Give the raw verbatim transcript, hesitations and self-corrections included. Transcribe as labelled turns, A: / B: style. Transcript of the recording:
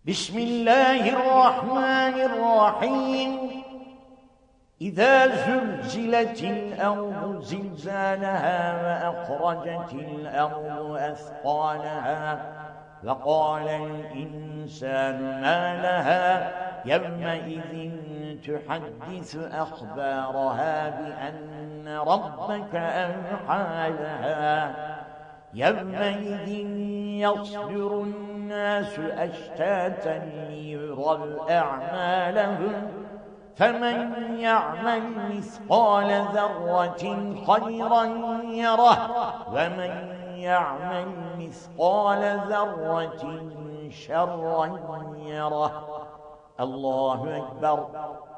A: بسم الله الرحمن الرحيم إذا زلزلت الأرض زلزالها وأخرجت الأرض أثقالها وقال الإنسان ما لها يومئذ تحدث أخبارها بأن ربك أوحى لها يومئذ يصدر الناس أشتاتا ليروا أعمالهم فمن يعمل مثقال ذرة خيرا يره ومن يعمل مثقال ذرة شرا يره. الله أكبر.